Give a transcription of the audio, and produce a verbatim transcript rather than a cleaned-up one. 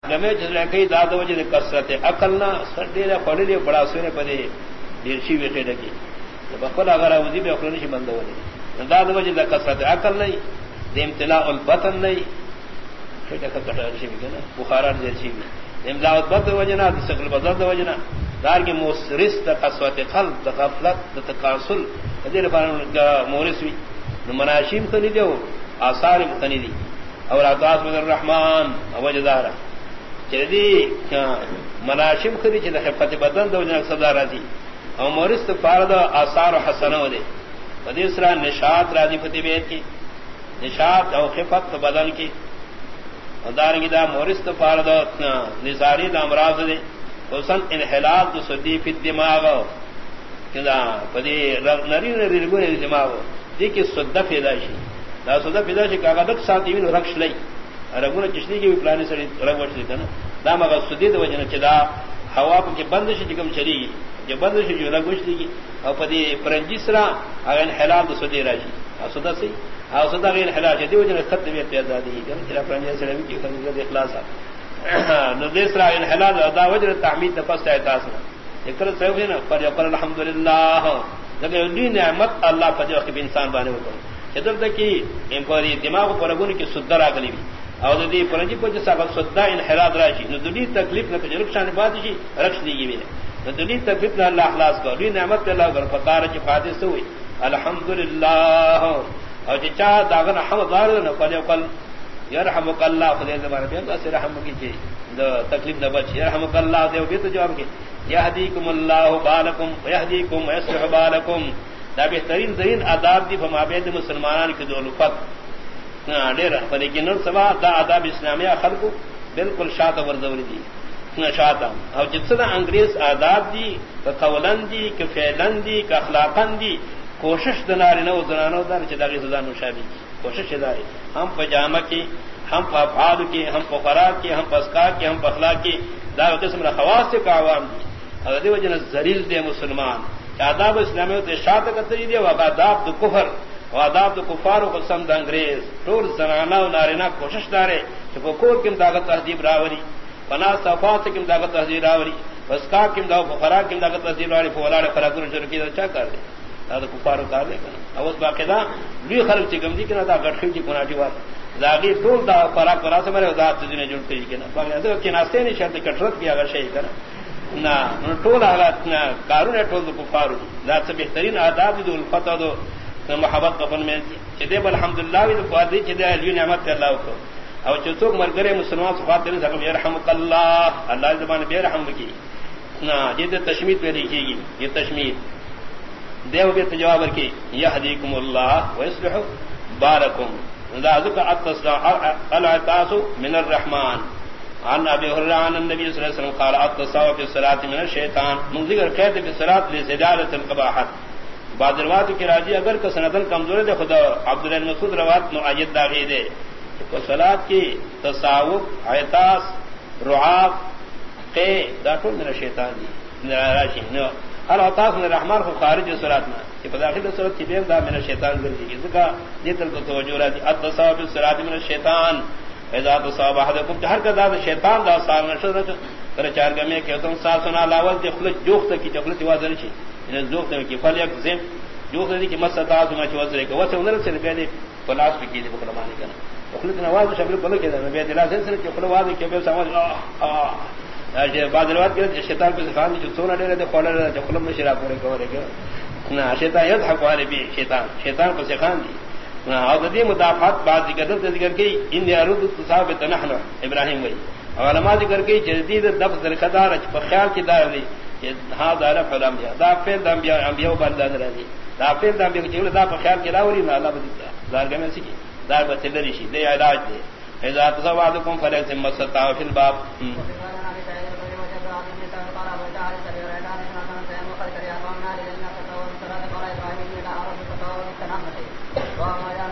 گمے جسے کئی داد وجہ کثرت عقل نہ سردی نے پڑی لے بڑا سونے پڑے دیرشی بیٹھے لگی بخل اگر وزی بھی اخرون سے بند ہو رہی داد وجہ کثرت عقل نہیں دے امتلاء البطن نہیں کٹرشی بھی نا بخارا دیرشی بھی امتلاء البطن وجہ نہ سکل بدل وجہ نہ دار کی موسرس قسوت خلق غفلت تکاسل دیر مورس بھی مناشیم تو نہیں دے آثار متنی دی اور عطاس من الرحمن وجہ دارا چردی مناشم خری چھ خفت بدن دو جن صدا راضی او مورست فارد آثار حسنہ دے ودیسرا نشاط راضی فتح بیت کی نشاط او خفت بدن کی دارنگی دا مورست فارد نزاری دا امراض دے حسن انحلال دو صدی فی الدماغ کدا پدی نری نری رگونے دماغ دی کی صدہ فیداشی دا صدہ فیداشی کاغا دک ساتھی وین رکش لئی رگونا چشنی کی بھی پلانی سڑی رگ وچ دیتا نا دا مگا سدید وجہ چدا ہوا کو بندش جکم چلی گی جو بندش جو رگ وچ دی گی او پدی پرنجی سرا اگر انحلال دو صدی راشی او صدہ سی او صدہ غیر انحلال دی وجہ خط بھی پیدا دی گی چرا پرنجی سڑی کی خلیزہ اخلاص نو دیسرا انحلال دا وجہ تحمید نفس احتاس نا ذکر سوی نا پر یقل الحمدللہ لیکن دی نعمت اللہ فجر وقت انسان بانے ہوتا چدر تکی ان پوری دماغ پر گون کی سدر اگلی بھی اور دی پرنجی کو جسا سدا انحراف راشی نو دلی تکلیف نہ کچھ رکشان بات شي رکش دیږي ویل نو دلی تکلیف نہ اللہ اخلاص کو دی نعمت اللہ کر فقار کی فاتح ہوئی الحمدللہ اور چا داغن حمد دار نہ پلے کل یرحمک اللہ خدای زبان پہ اللہ سے رحم کی چی تکلیف نہ بچ یرحمک اللہ دے بھی تو جواب کی یہدیکم اللہ بالکم یہدیکم یصلح بالکم دا بہترین ترین آداب دی فمابید مسلمانان کی دو الفت ڈیر لیکن سوا دا آداب اسلامیہ خلق بالکل شاط ورزوری دی شاطا اور جس طرح انگریز آداب دی کہ قولن دی کہ فعلن دی کہ اخلاقن دی کوشش دناری نو زنانو دار چداغی سزان مشابی کوشش داری ہم پجامہ کی ہم افعال کی ہم خوراک کی ہم پسکار کی ہم اخلاق کی دا قسم خواص سے کا عوام دی اور دی وجہ ذلیل دے مسلمان آداب اسلامی ہوتے شاط کا طریقے و آداب دو کفر و آداب دو کفار و قسم دا انگریز طول زنانہ و نارینا کوشش دارے کہ فکور کم طاقت تحضیب راوری فنا صفات کم طاقت تحضیب راوری فسکار کم دا فخرا کم طاقت تحضیب راوری فولار خراکون شروع کی دا چا کر دے دا کفار و کار دے کنا اوز باقی دا لوی خلق چکم دی کنا دا گٹخیو چی کناٹی وار داغی طول دا فراک فرا سے مرے دا تجنے جلتے جی کنا باقی دا کناستے نہیں شرط کٹرت کی اگر شئی کنا نا ٹول حالات نا کارون ٹول دو کفار ذات سے بہترین آداب دو الفتح دو محبت قفن میں چدے الحمدللہ وی دو فادی چدے علی نعمت اللہ کو اور چتوک مرگرے مسلمان صفات دے سکم یرحمک اللہ اللہ زبان بے رحم کی نا جے تشمید پہ لکھی گی یہ تشمید دیو بے جواب کی یہدیکم اللہ ویصلح بارکم ذالک العطاس من الرحمن عن ابي هريره عن النبي صلى الله عليه وسلم قال التصاوى في الصلاه من الشيطان من ذکر قید في الصلاه لزياده القباحت بعض روایت کی راجی اگر کا سندن کمزور ہے خدا عبداللہ بن مسعود روایت معید داغی دے کہ صلات کی تصاوف عطاس رعاف قے داخل من الشیطان دی راشی نو ہر عطاس من الرحمن کو خارج صلات میں کہ داخل صلات کی بے دا من الشیطان گردی اس کا یہ تل کو توجہ رہتی التصاوى في الصلاه من الشیطان اذا تصاب احدكم ہر کا داد شیطان دا سال نشد کر چار گمے کہ تم سا سنا لاول دخل جوخت کی چخلت وازر چھ ان جوخت کی فل یک زم جوخت کی مستا ما چ وازر کہ وسه انر سے پہلے پلاس کی دی بکلا مانی کنا چخلت نواز شبل کو کہ نبی دلا سے سے چخل واز کہ بے سمجھ ا اج بعد روایت کہ شیطان کو خان جو سونا دے دے کھول چخل میں شراب کرے کرے کہ نہ شیطان یضحك علی بھی شیطان شیطان کو سکھان دی عددی مدافعات بعض ذکر ذکر کی ان ارد تصاب تنحن ابراہیم وی علماء ذکر کی جدید لفظ درخدار پر خیال کی دار دی ہا دار فلم یا دا فعل د انبیاء انبیاء بندان رہی دا فعل د انبیاء کی دا پر خیال کی لاوری نہ اللہ بدتا دار گمے سی دار بتلری شی دے علاج دے اذا تصوادکم فلکم مستطاع فی الباب وما